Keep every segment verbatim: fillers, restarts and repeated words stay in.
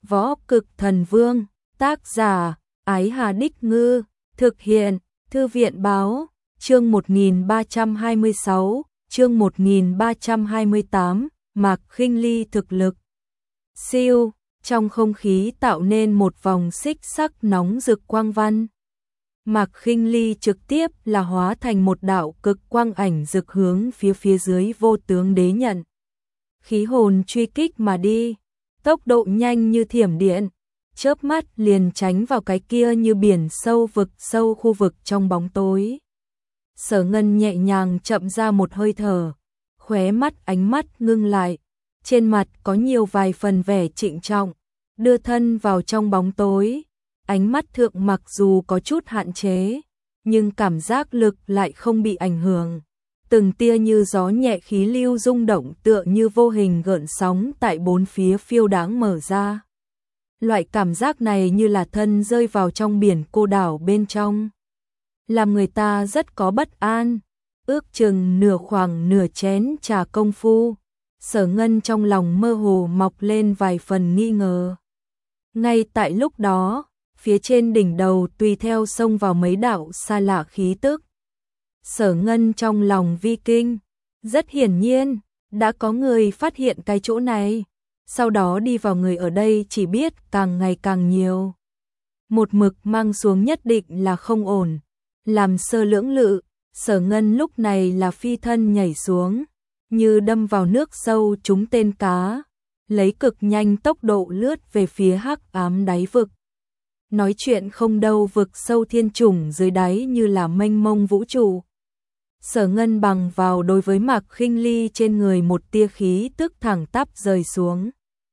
Võ Cực Thần Vương, tác giả, Ái Hà Đích Ngư, thực hiện, Thư viện Báo, chương một nghìn ba trăm hai mươi sáu, chương một nghìn ba trăm hai mươi tám, Mạc Khinh Ly thực lực. Siêu, trong không khí tạo nên một vòng xích sắc nóng rực quang văn. Mạc Khinh Ly trực tiếp là hóa thành một đạo cực quang ảnh rực hướng phía phía dưới Vô Tướng Đế Nhận. Khí hồn truy kích mà đi, tốc độ nhanh như thiểm điện, chớp mắt liền tránh vào cái kia như biển sâu vực sâu khu vực trong bóng tối. Sở Ngân nhẹ nhàng chậm ra một hơi thở, khóe mắt ánh mắt ngưng lại, trên mặt có nhiều vài phần vẻ trịnh trọng, đưa thân vào trong bóng tối, ánh mắt thượng mặc dù có chút hạn chế, nhưng cảm giác lực lại không bị ảnh hưởng. Từng tia như gió nhẹ khí lưu rung động tựa như vô hình gợn sóng tại bốn phía phiêu đáng mở ra. Loại cảm giác này như là thân rơi vào trong biển cô đảo bên trong, làm người ta rất có bất an. Ước chừng nửa khoảng nửa chén trà công phu, Sở Ngân trong lòng mơ hồ mọc lên vài phần nghi ngờ. Ngay tại lúc đó, phía trên đỉnh đầu tùy theo xông vào mấy đạo xa lạ khí tức. Sở Ngân trong lòng vi kinh, rất hiển nhiên, đã có người phát hiện cái chỗ này, sau đó đi vào người ở đây chỉ biết càng ngày càng nhiều. Một mực mang xuống nhất định là không ổn, làm sơ lưỡng lự, Sở Ngân lúc này là phi thân nhảy xuống, như đâm vào nước sâu trúng tên cá, lấy cực nhanh tốc độ lướt về phía hắc ám đáy vực. Nói chuyện không đâu, vực sâu thiên trùng dưới đáy như là mênh mông vũ trụ. Sở Ngân bằng vào đối với Mạc Khinh Ly trên người một tia khí tức thẳng tắp rời xuống.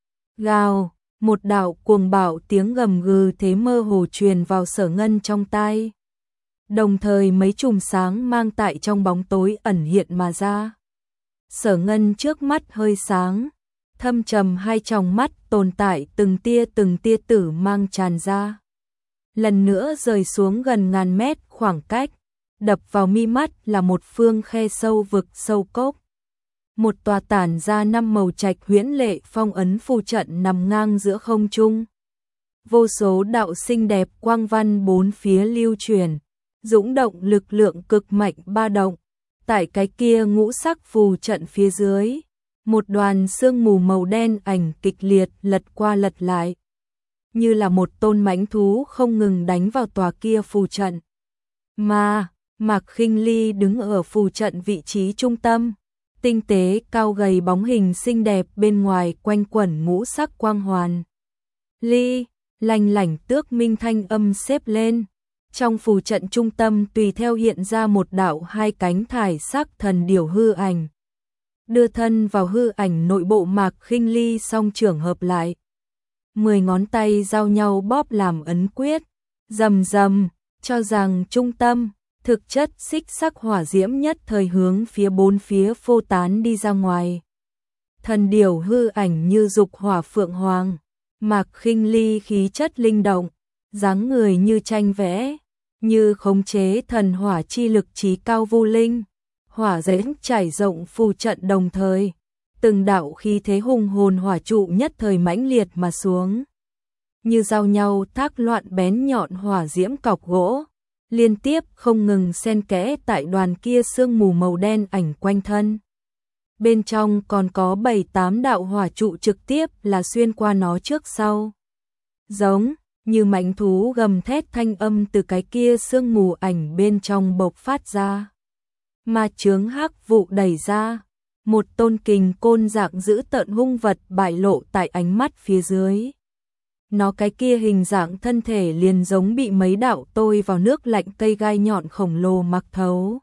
Gào, một đạo cuồng bạo tiếng gầm gừ thế mơ hồ truyền vào Sở Ngân trong tai. Đồng thời mấy chùm sáng mang tại trong bóng tối ẩn hiện mà ra. Sở Ngân trước mắt hơi sáng, thâm trầm hai tròng mắt tồn tại từng tia từng tia tử mang tràn ra. Lần nữa rời xuống gần ngàn mét khoảng cách, đập vào mi mắt là một phương khe sâu vực sâu cốc. Một tòa tản ra năm màu trạch huyễn lệ phong ấn phù trận nằm ngang giữa không trung. Vô số đạo xinh đẹp quang văn bốn phía lưu truyền, dũng động lực lượng cực mạnh ba động. Tại cái kia ngũ sắc phù trận phía dưới, một đoàn sương mù màu đen ảnh kịch liệt lật qua lật lại, như là một tôn mãnh thú không ngừng đánh vào tòa kia phù trận. Mà Mạc Khinh Ly đứng ở phù trận vị trí trung tâm, tinh tế cao gầy bóng hình xinh đẹp bên ngoài quanh quẩn ngũ sắc quang hoàn. Ly, lanh lảnh tước minh thanh âm xếp lên. Trong phù trận trung tâm tùy theo hiện ra một đạo hai cánh thải sắc thần điểu hư ảnh. Đưa thân vào hư ảnh nội bộ, Mạc Khinh Ly song trưởng hợp lại. Mười ngón tay giao nhau bóp làm ấn quyết, rầm rầm, cho rằng trung tâm, thực chất xích sắc hỏa diễm nhất thời hướng phía bốn phía phô tán đi ra ngoài. Thần điểu hư ảnh như dục hỏa phượng hoàng, Mạc Khinh Ly khí chất linh động, dáng người như tranh vẽ, như khống chế thần hỏa chi lực trí cao vô linh. Hỏa diễm trải rộng phù trận đồng thời, từng đạo khí thế hùng hồn hỏa trụ nhất thời mãnh liệt mà xuống. Như giao nhau thác loạn bén nhọn hỏa diễm cọc gỗ, liên tiếp không ngừng xen kẽ tại đoàn kia sương mù màu đen ảnh quanh thân. Bên trong còn có bảy tám đạo hỏa trụ trực tiếp là xuyên qua nó trước sau. Giống như mãnh thú gầm thét thanh âm từ cái kia sương mù ảnh bên trong bộc phát ra. Mà chướng hắc vụ đẩy ra, một tôn kình côn dạng dữ tợn hung vật bại lộ tại ánh mắt phía dưới. Nó cái kia hình dạng thân thể liền giống bị mấy đạo tôi vào nước lạnh cây gai nhọn khổng lồ mặc thấu.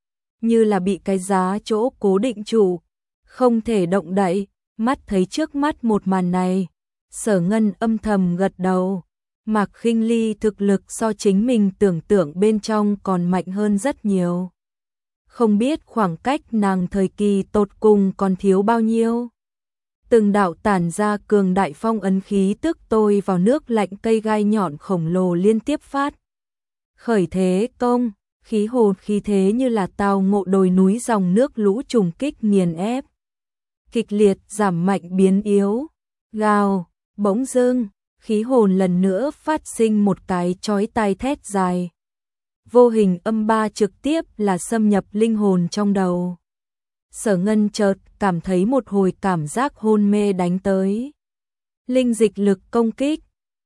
Như là bị cái giá chỗ cố định trụ, không thể động đậy. Mắt thấy trước mắt một màn này, Sở Ngân âm thầm gật đầu. Mạc Khinh Ly thực lực so chính mình tưởng tượng bên trong còn mạnh hơn rất nhiều. Không biết khoảng cách nàng thời kỳ tột cùng còn thiếu bao nhiêu. Từng đạo tản ra cường đại phong ấn khí tức tôi vào nước lạnh cây gai nhọn khổng lồ liên tiếp phát. Khởi thế công, khí hồn khí thế như là tao ngộ đồi núi dòng nước lũ trùng kích nghiền ép. Kịch liệt giảm mạnh biến yếu, gào, bỗng dưng, khí hồn lần nữa phát sinh một cái chói tai thét dài. Vô hình âm ba trực tiếp là xâm nhập linh hồn trong đầu. Sở Ngân chợt cảm thấy một hồi cảm giác hôn mê đánh tới. Linh dịch lực công kích.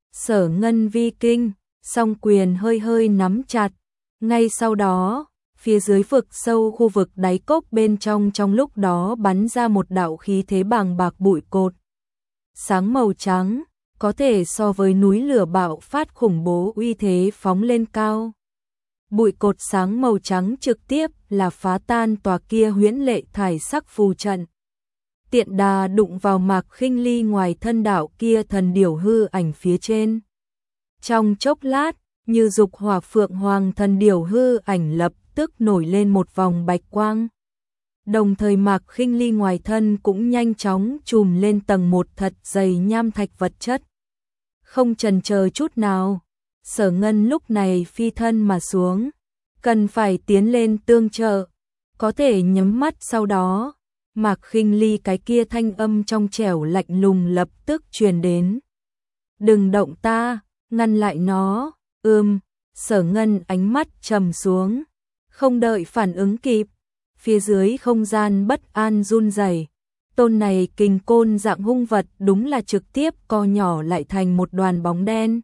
Sở Ngân vi kinh, song quyền hơi hơi nắm chặt. Ngay sau đó, phía dưới vực sâu khu vực đáy cốc bên trong trong lúc đó bắn ra một đạo khí thế bàng bạc bụi cột. Sáng màu trắng, có thể so với núi lửa bạo phát khủng bố uy thế phóng lên cao. Bụi cột sáng màu trắng trực tiếp là phá tan tòa kia huyễn lệ thải sắc phù trận. Tiện đà đụng vào Mạc Khinh Ly ngoài thân đạo kia thần điểu hư ảnh phía trên. Trong chốc lát, như dục hỏa phượng hoàng thần điểu hư ảnh lập tức nổi lên một vòng bạch quang. Đồng thời Mạc Khinh Ly ngoài thân cũng nhanh chóng trùm lên tầng một thật dày nham thạch vật chất. Không chần chờ chút nào, Sở Ngân lúc này phi thân mà xuống, cần phải tiến lên tương trợ, có thể nhắm mắt sau đó, Mạc Khinh Ly cái kia thanh âm trong trẻo lạnh lùng lập tức truyền đến. Đừng động ta, ngăn lại nó, ưm, Sở Ngân ánh mắt trầm xuống, không đợi phản ứng kịp, phía dưới không gian bất an run rẩy. Tôn này kình côn dạng hung vật đúng là trực tiếp co nhỏ lại thành một đoàn bóng đen.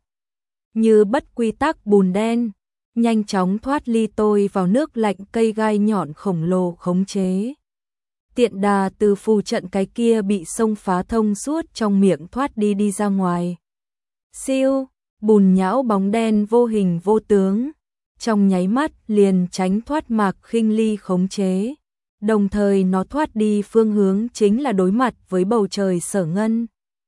Như bất quy tắc bùn đen, nhanh chóng thoát ly tôi vào nước lạnh cây gai nhọn khổng lồ khống chế. Tiện đà từ phù trận cái kia bị xông phá thông suốt trong miệng thoát đi đi ra ngoài. Siêu, bùn nhão bóng đen vô hình vô tướng, trong nháy mắt liền tránh thoát Mạc Khinh Ly khống chế. Đồng thời nó thoát đi phương hướng chính là đối mặt với bầu trời Sở Ngân.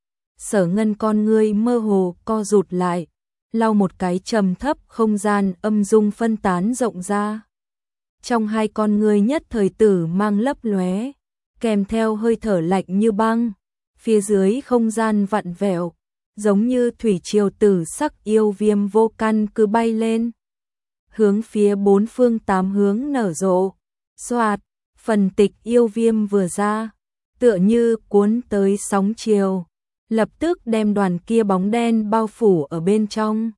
Sở Ngân con ngươi mơ hồ co rụt lại, lau một cái trầm thấp không gian âm dung phân tán rộng ra. Trong hai con ngươi nhất thời tử mang lấp lóe, kèm theo hơi thở lạnh như băng, phía dưới không gian vặn vẹo, giống như thủy triều tử sắc yêu viêm vô căn cứ bay lên. Hướng phía bốn phương tám hướng nở rộ, xoạt, phần tịch yêu viêm vừa ra, tựa như cuốn tới sóng chiều, lập tức đem đoàn kia bóng đen bao phủ ở bên trong.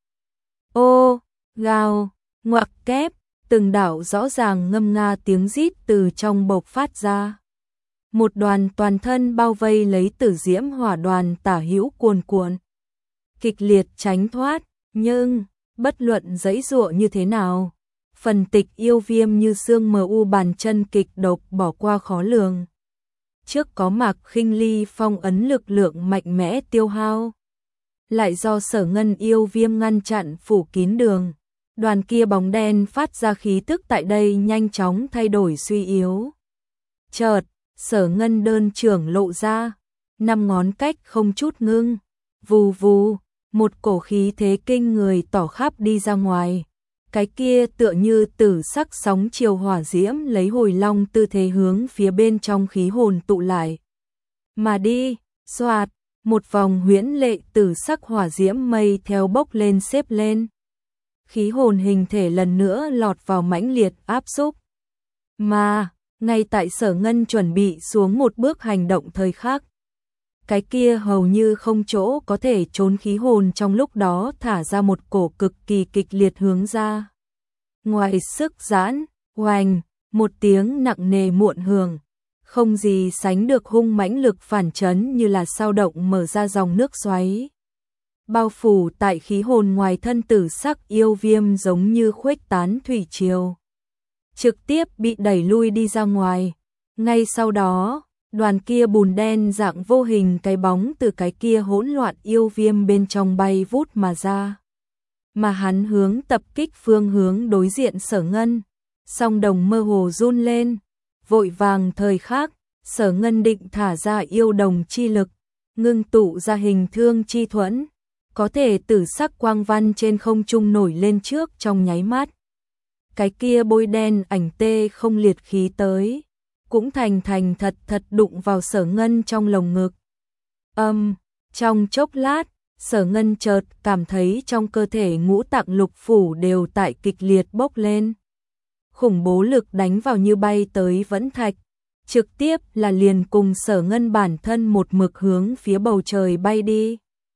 Ô, gào, ngoặc kép, từng đạo rõ ràng ngâm nga tiếng rít từ trong bộc phát ra. Một đoàn toàn thân bao vây lấy tử diễm hỏa đoàn tả hữu cuồn cuộn. Kịch liệt tránh thoát, nhưng, bất luận giãy giụa như thế nào, phần tịch yêu viêm như xương mờ u bàn chân kịch độc bỏ qua khó lường. Trước có Mạc Khinh Ly phong ấn lực lượng mạnh mẽ tiêu hao, lại do Sở Ngân yêu viêm ngăn chặn phủ kín đường, đoàn kia bóng đen phát ra khí tức tại đây nhanh chóng thay đổi suy yếu. Chợt, Sở Ngân đơn trưởng lộ ra, năm ngón cách không chút ngưng, vù vù, một cổ khí thế kinh người tỏ khắp đi ra ngoài. Cái kia tựa như tử sắc sóng chiều hỏa diễm lấy hồi long tư thế hướng phía bên trong khí hồn tụ lại. Mà đi, xoạt, một vòng huyễn lệ tử sắc hỏa diễm mây theo bốc lên xếp lên. Khí hồn hình thể lần nữa lọt vào mãnh liệt áp xúc. Mà, ngay tại Sở Ngân chuẩn bị xuống một bước hành động thời khắc, cái kia hầu như không chỗ có thể trốn khí hồn trong lúc đó thả ra một cổ cực kỳ kịch liệt hướng ra. Ngoài sức giãn, oành, một tiếng nặng nề muộn hưởng, không gì sánh được hung mãnh lực phản chấn như là sao động mở ra dòng nước xoáy. Bao phủ tại khí hồn ngoài thân tử sắc yêu viêm giống như khuếch tán thủy triều, trực tiếp bị đẩy lui đi ra ngoài. Ngay sau đó, đoàn kia bùn đen dạng vô hình cái bóng từ cái kia hỗn loạn yêu viêm bên trong bay vút mà ra. Mà hắn hướng tập kích phương hướng đối diện Sở Ngân, song đồng mơ hồ run lên, vội vàng thời khắc, Sở Ngân định thả ra yêu đồng chi lực, ngưng tụ ra hình thương chi thuẫn, có thể tử sắc quang văn trên không trung nổi lên trước trong nháy mắt. Cái kia bôi đen ảnh tê không liệt khí tới, cũng thành thành thật thật đụng vào Sở Ngân trong lồng ngực. Âm, um, trong chốc lát, Sở Ngân chợt cảm thấy trong cơ thể ngũ tạng lục phủ đều tại kịch liệt bốc lên. Khủng bố lực đánh vào như bay tới vẫn thạch, trực tiếp là liền cùng Sở Ngân bản thân một mực hướng phía bầu trời bay đi.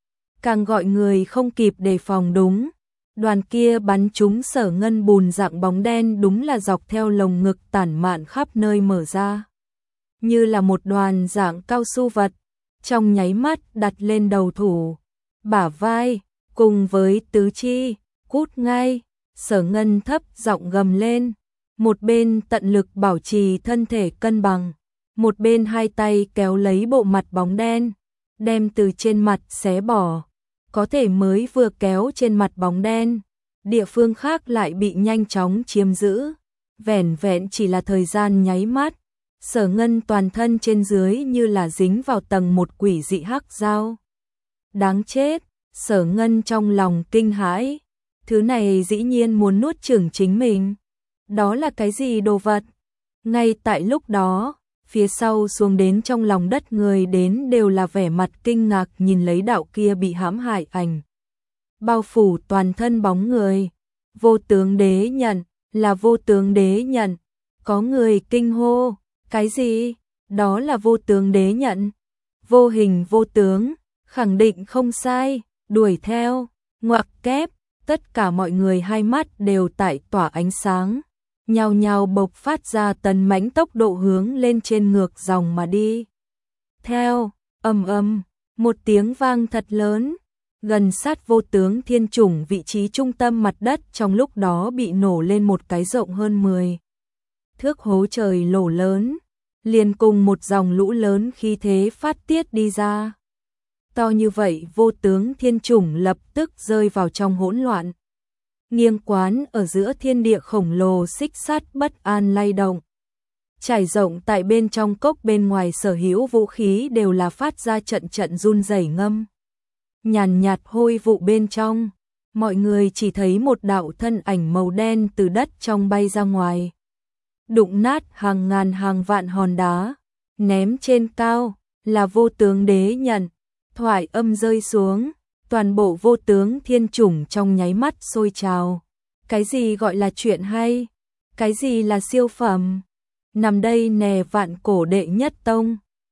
càng gọi người không kịp đề phòng đúng. Đoàn kia bắn trúng Sở Ngân bùn dạng bóng đen đúng là dọc theo lồng ngực tản mạn khắp nơi mở ra. Như là một đoàn dạng cao su vật, trong nháy mắt đặt lên đầu thủ, bả vai, cùng với tứ chi, cút ngay. Sở Ngân thấp giọng gầm lên, một bên tận lực bảo trì thân thể cân bằng, một bên hai tay kéo lấy bộ mặt bóng đen, đem từ trên mặt xé bỏ. Có thể mới vừa kéo trên mặt bóng đen, địa phương khác lại bị nhanh chóng chiếm giữ. Vẻn vẹn chỉ là thời gian nháy mắt, Sở Ngân toàn thân trên dưới như là dính vào tầng một quỷ dị hắc dao. Đáng chết, Sở Ngân trong lòng kinh hãi. Thứ này dĩ nhiên muốn nuốt chửng chính mình. Đó là cái gì đồ vật? Ngay tại lúc đó, phía sau xuống đến trong lòng đất người đến đều là vẻ mặt kinh ngạc nhìn lấy đạo kia bị hãm hại ảnh. Bao phủ toàn thân bóng người. Vô tướng đế nhận, là vô tướng đế nhận. Có người kinh hô, cái gì? Đó là vô tướng đế nhận. Vô hình vô tướng, khẳng định không sai, đuổi theo, ngoặc kép, tất cả mọi người hai mắt đều tại tỏa ánh sáng. Nhào nhào bộc phát ra tần mãnh tốc độ hướng lên trên ngược dòng mà đi. Theo, ầm ầm, một tiếng vang thật lớn, gần sát vô tướng thiên chủng vị trí trung tâm mặt đất trong lúc đó bị nổ lên một cái rộng hơn mười thước hố trời lỗ lớn, liền cùng một dòng lũ lớn khí thế phát tiết đi ra. To như vậy vô tướng thiên chủng lập tức rơi vào trong hỗn loạn. Nghiêng quán ở giữa thiên địa khổng lồ xích sắt bất an lay động. Trải rộng tại bên trong cốc bên ngoài sở hữu vũ khí đều là phát ra trận trận run rẩy ngâm. Nhàn nhạt hôi vụ bên trong, mọi người chỉ thấy một đạo thân ảnh màu đen từ đất trong bay ra ngoài. Đụng nát hàng ngàn hàng vạn hòn đá, ném trên cao, là vô tướng đế nhận. Thoại âm rơi xuống, toàn bộ vô tướng thiên chủng trong nháy mắt sôi trào. Cái gì gọi là chuyện hay? Cái gì là siêu phẩm? Nằm đây nè vạn cổ đệ nhất tông,